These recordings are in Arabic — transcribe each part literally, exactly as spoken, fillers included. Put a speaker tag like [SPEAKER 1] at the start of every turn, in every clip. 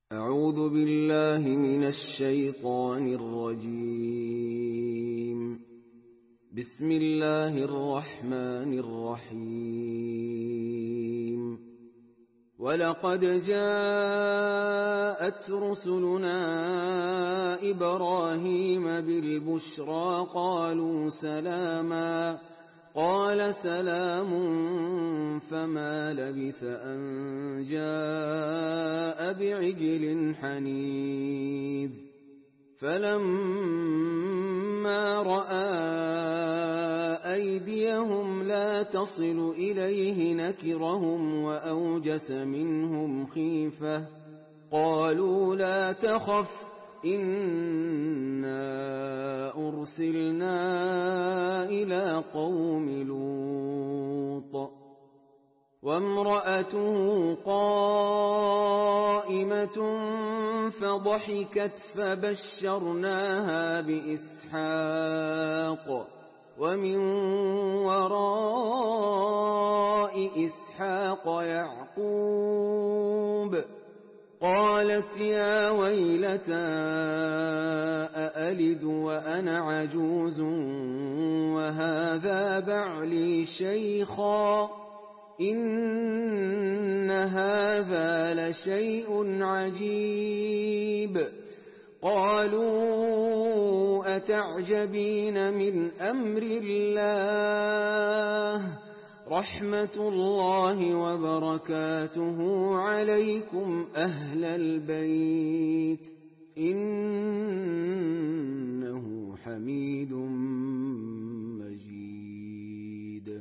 [SPEAKER 1] أعوذ بالله من الشيطان الرجيم. بسم الله الرحمن الرحيم. ولقد جاءت رسلنا إبراهيم بالبشرى قالوا سلاما قال سلام فما لبث أن جاء بعجل حنيذ. فلما رأى أيديهم لا تصل إليه نكرهم وأوجس منهم خيفة. قالوا لا تخف إنا أرسلنا إلى قوم لوط. وامرأته قائمة فضحكت فبشرناها بإسحاق ومن وراء إسحاق يعقوب. قالت يا ويلتى أألد وأنا عجوز وهذا بعلي شيخا إن هذا لشيء عجيب. قالوا أتعجبين من أمر الله رحمة الله وبركاته عليكم أهل البيت إنه حميد مجيد.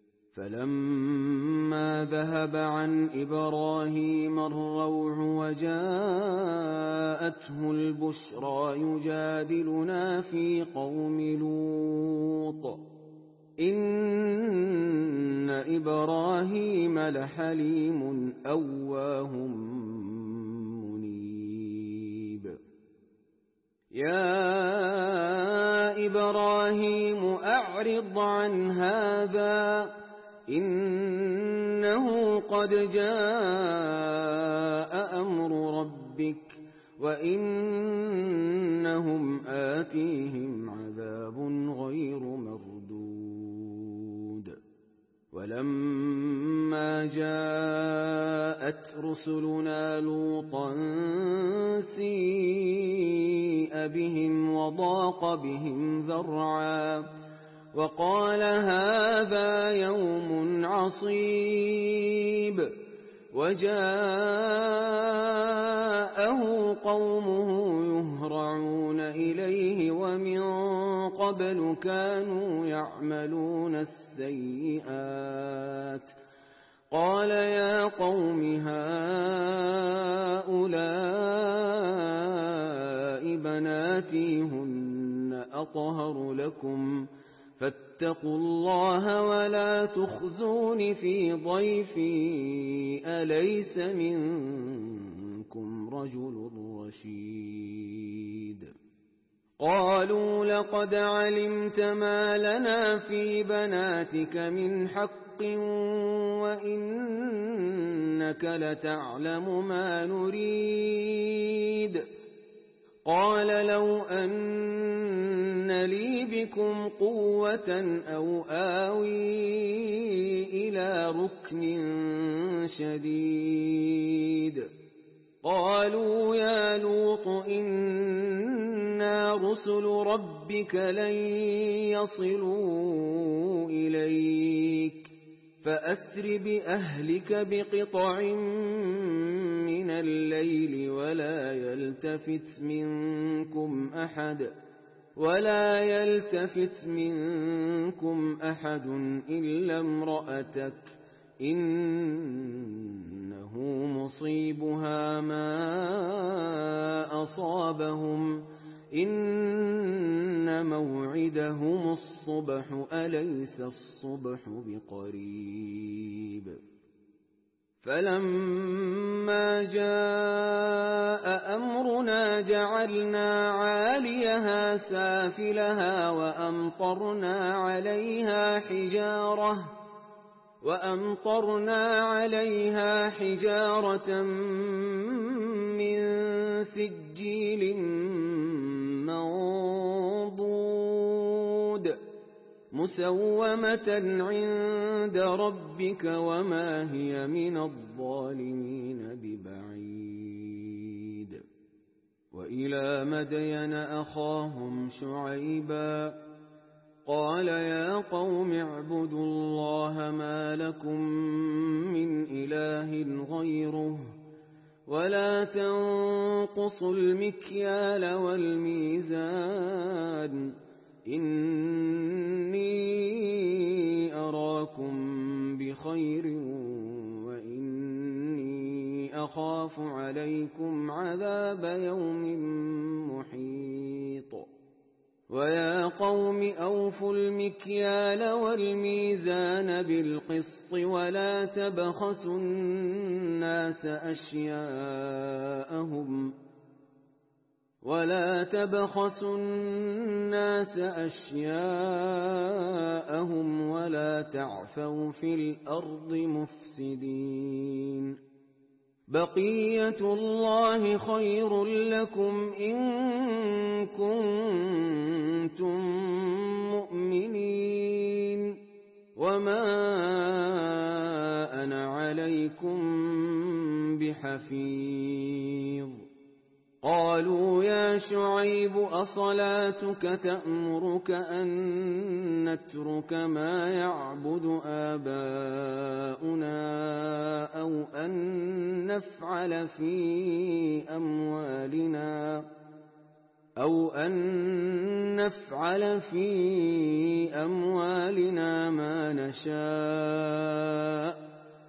[SPEAKER 1] فلما ذهب عن إبراهيم الروع وجاءته البشرى يجادلنا في قوم لوط إن إبراهيم لحليم أواه منيب. يا إبراهيم أعرض عن هذا إنه قد جاء أمر ربك وإنهم آتيهم عذاب غير مردود. ولما جاءت رسلنا لوطا سيء بهم وضاق بهم ذرعا وقال هذا يوم عصيب. وجاءه قومه يهرعون إليه ومن قبل كانوا يعملون السيئات. قال يا قوم هؤلاء بناتي هن أطهر لكم فاتقوا الله ولا تخزون في ضيفي أليس منكم رجل رشيد. قالوا لقد علمت ما لنا في بناتك من حق وإنك لتعلم ما نريد. قال لو أن لي بكم قوة أو آوي إلى ركن شديد. قالوا يا لوط إنا رسل ربك لن يصلوا إليك فأسر بأهلك بقطع من الليل ولا يلتفت منكم أحد ولا يلتفت منكم أحد إلا امرأتك إنه مصيبها ما أصابهم إن موعدهم الصبح أليس الصبح بقريب. فلما جاء أمرنا جعلنا عاليها سافلها وأمطرنا عليها حجارة وأمطرنا عليها حجارة من سجيل منضود مسومة عند ربك وما هي من الظالمين ببعيد وإلى مدين أخاهم شعيبا قال يا قوم اعبدوا الله ما لكم من إله غيره ولا تنقصوا المكيال والميزان إني أراكم بخير وإني أخاف عليكم عذاب يوم محيط ويا قوم أوفوا المكيال والميزان بالقسط ولا تبخسوا الناس أشياءهم ولا تبخسوا الناس أشياءهم ولا تعثوا في الأرض مفسدين بقية الله خير لكم إن كنتم مؤمنين وما أنا عليكم بحفيظ قالوا يا شعيب أصلاتك تأمرك أن نترك ما يعبد آباؤنا أو أن نفعل في أموالنا أو أن نفعل في أموالنا ما نشاء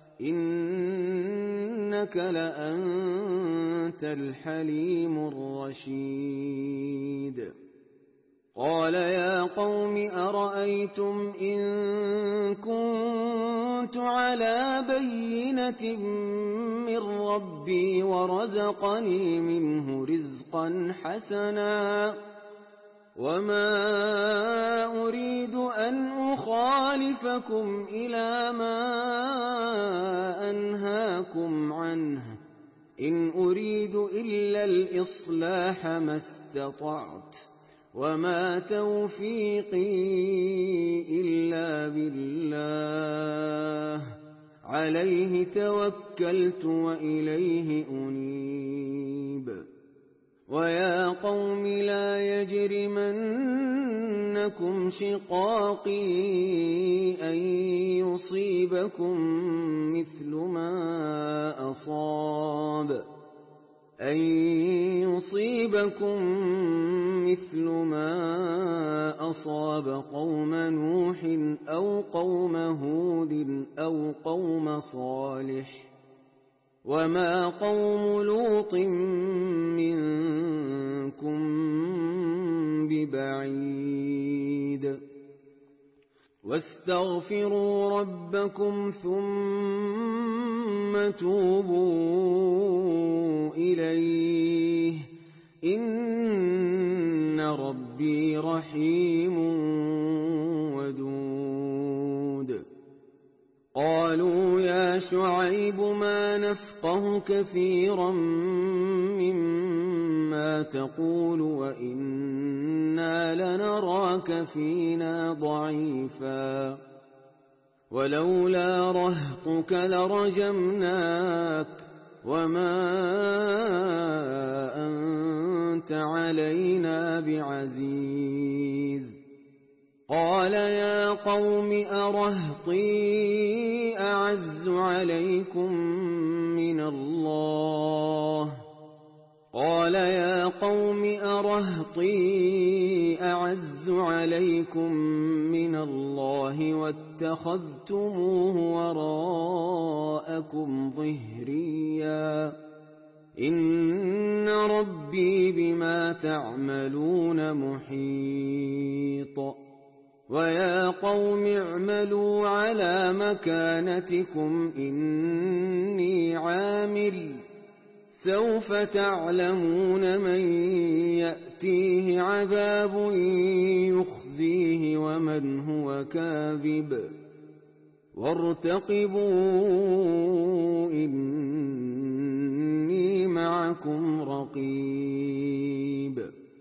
[SPEAKER 1] إنك لأنت الحليم الرشيد قال يا قوم أرأيتم إن كنت على بينة من ربي ورزقني منه رزقا حسنا وما أريد أن أخالفكم إلى ما أنهاكم عنه إن أريد إلا الإصلاح ما استطعت وما توفيقي إلا بالله عليه توكلت وإليه أنيب ويا قوم لا يجرمنكم شقاقي أن يصيبكم مثل ما أصاب أن يصيبكم مثل ما أصاب قوم نوح أو قوم هود أو قوم صالح وما قوم لوط منكم ببعيد واستغفروا ربكم ثم توبوا إليه إن ربي رحيم ودود قالوا يا شعيب ما نفقه كثيرا مما تقول وإنا لنراك فينا ضعيفا ولولا رهطك لرجمناك وما أنت علينا بعزيز قال يا قوم أرهطي أعز عليكم من الله قال يا قوم أرهطي أعز عليكم من الله واتخذتموه وراءكم ظهريا إن ربي بما تعملون محيط ويا قوم اعملوا على مكانتكم إني عامل سوف تعلمون من يأتيه عذاب يخزيه ومن هو كاذب وارتقبوا إني معكم رقيب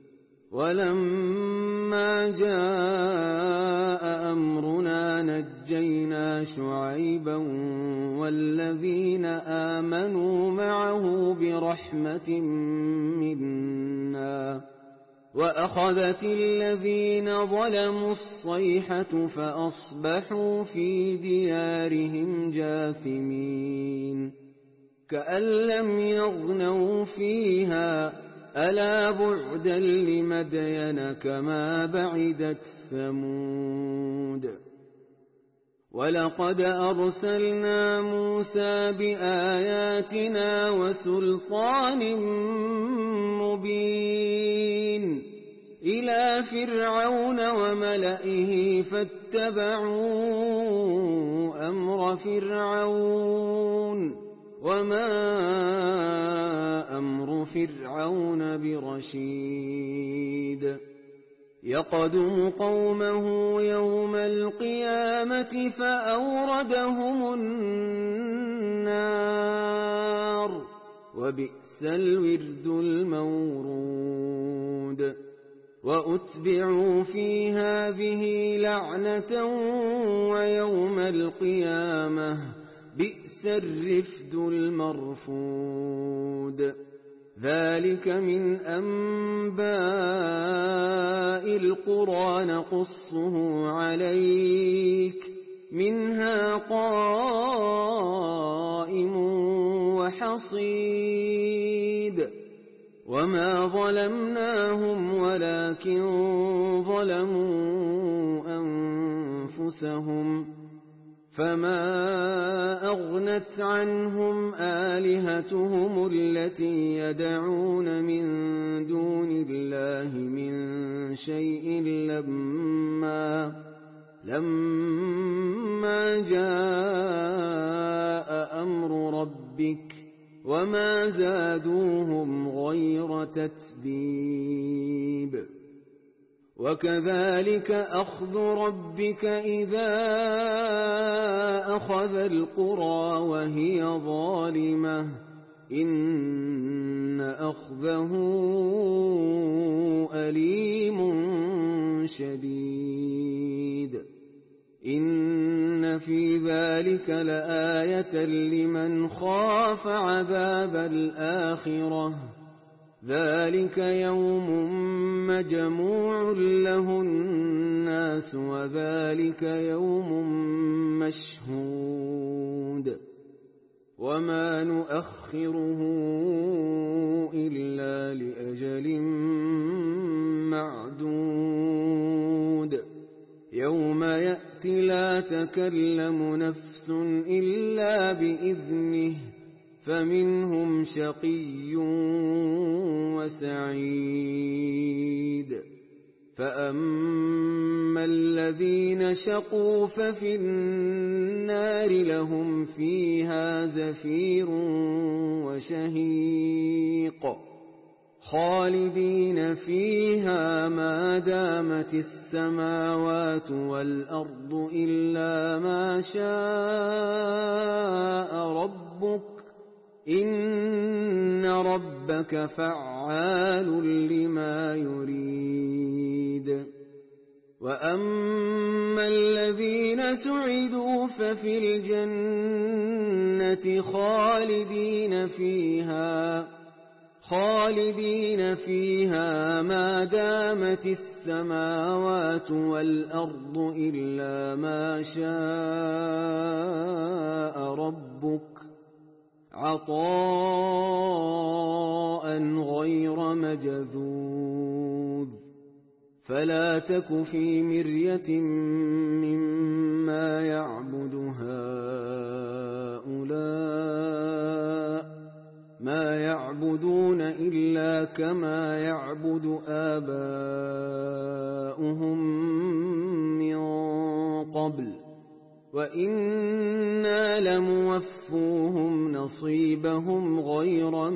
[SPEAKER 1] ولما جاء أمرنا نجينا شعيبا والذين آمنوا معه برحمة منا وأخذت الذين ظلموا الصيحة فأصبحوا في ديارهم جاثمين كأن لم يغنوا فيها ألا بعدا لمدين كما بعدت ثمود ولقد أرسلنا موسى بآياتنا وسلطان مبين إلى فرعون وملئه فاتبعوا أمر فرعون وما أمر فرعون برشيد يقدم قومه يوم القيامة فأوردهم النار وبئس الورد المورود وأتبعوا في هذه لعنة ويوم القيامة بئس الرفد المرفود ذلك من أنباء القرى نقصه عليك منها قائم وحصيد وما ظلمناهم ولكن ظلموا أنفسهم فما أغنت عنهم آلهتهم التي يدعون من دون الله من شيء لما لما جاء أمر ربك وما زادوهم غير تتبيب وكذلك أخذ ربك إذا أخذ القرى وهي ظالمة إن أخذه أليم شديد إن في ذلك لآية لمن خاف عذاب الآخرة ذلك يوم مجموع له الناس وذلك يوم مشهود وما نؤخره إلا لأجل معدود يوم يأتي لا تكلم نفس إلا بإذنه فمنهم شقي وسعيد فأما الذين شقوا ففي النار لهم فيها زفير وشهيق خالدين فيها ما دامت السماوات والأرض إلا ما شاء ربك إن ربك فعال لما يريد وأما الذين سعدوا ففي الجنة خالدين فيها خالدين فيها ما دامت السماوات والأرض إلا ما شاء ربك عطاء غير مجذوذ فلا تك في مرية مما يعبد هؤلاء ما يعبدون إلا كما يعبد آباؤهم من قبل وإنا لموفوهم نصيبهم غير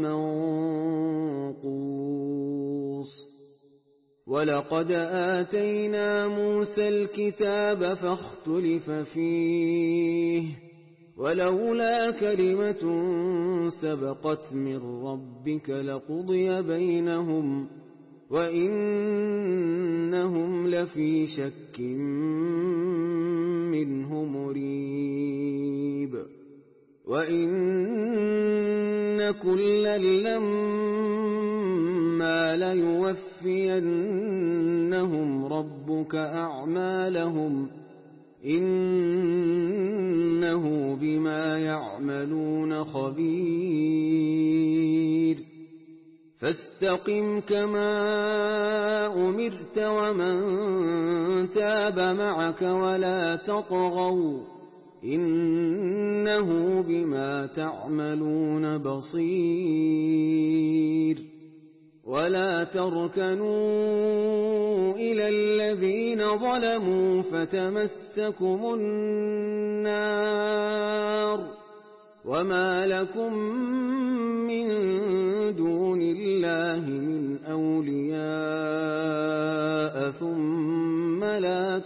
[SPEAKER 1] منقوص ولقد آتينا موسى الكتاب فاختلف فيه ولولا كلمة سبقت من ربك لقضي بينهم وإنهم لفي شك منه مريب وإن كلا لما ليوفينهم ربك أعمالهم إنه بما يعملون خبير فاستقم كما أمرت ومن تاب معك ولا تطغوا إنه بما تعملون بصير ولا تركنوا إلى الذين ظلموا فتمسكم النار وما لكم من دون الله من أولياء ثم لا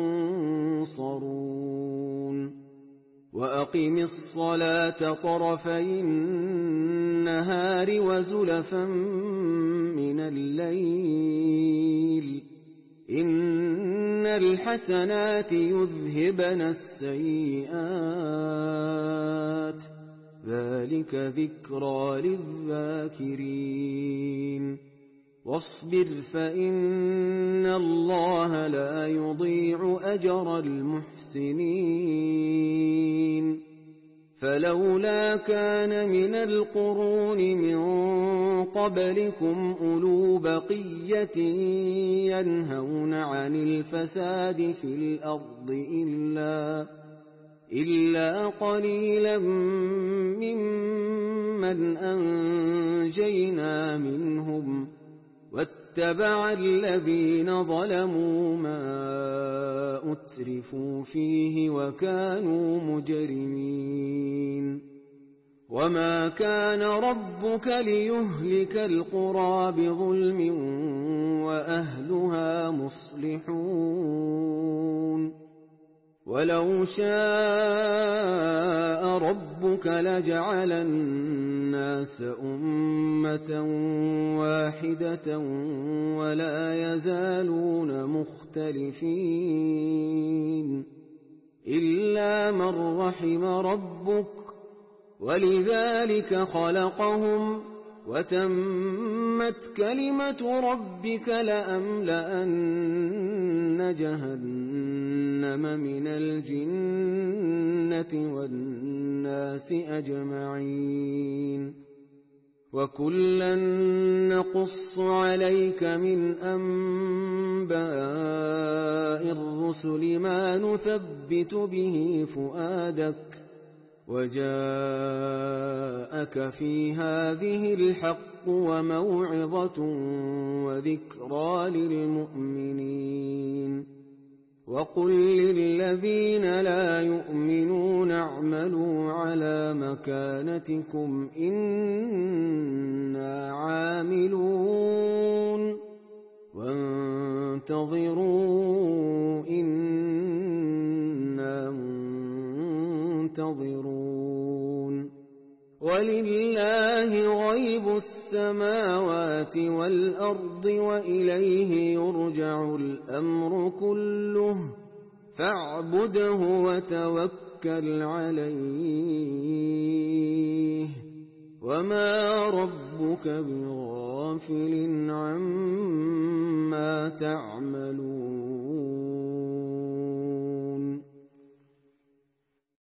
[SPEAKER 1] تنصرون وأقم الصلاة طرفي النهار وزلفا من الليل إن الحسنات يذهبن السيئات ذلك ذكرى للذاكرين واصبر فإن الله لا يضيع أجر المحسنين فلولا كان من القرون من قبلكم أولو بقية ينهون عن الفساد في الأرض إلا إلا قليلا ممن أنجينا منهم واتبع الذين ظلموا ما أترفوا فيه وكانوا مجرمين وما كان ربك ليهلك القرى بظلم وأهلها مصلحون ولو شاء ربك لجعل الناس أمة واحدة ولا يزالون مختلفين إلا من رحم ربك ولذلك خلقهم وتمت كلمة ربك لأملأن جهنم من الجنة والناس أجمعين وكلا نقص عليك من أنباء الرسل ما نثبت به فؤادك وجاءك في هذه الحق وموعظة وذكرى للمؤمنين وقل للذين لا يؤمنون اعملوا على مكانتكم إنا عاملون وانتظروا إنا منتظرون ولله غيب السماوات والأرض وإليه يرجع الأمر كله فاعبده وتوكل عليه وما ربك بغافل عما تعملون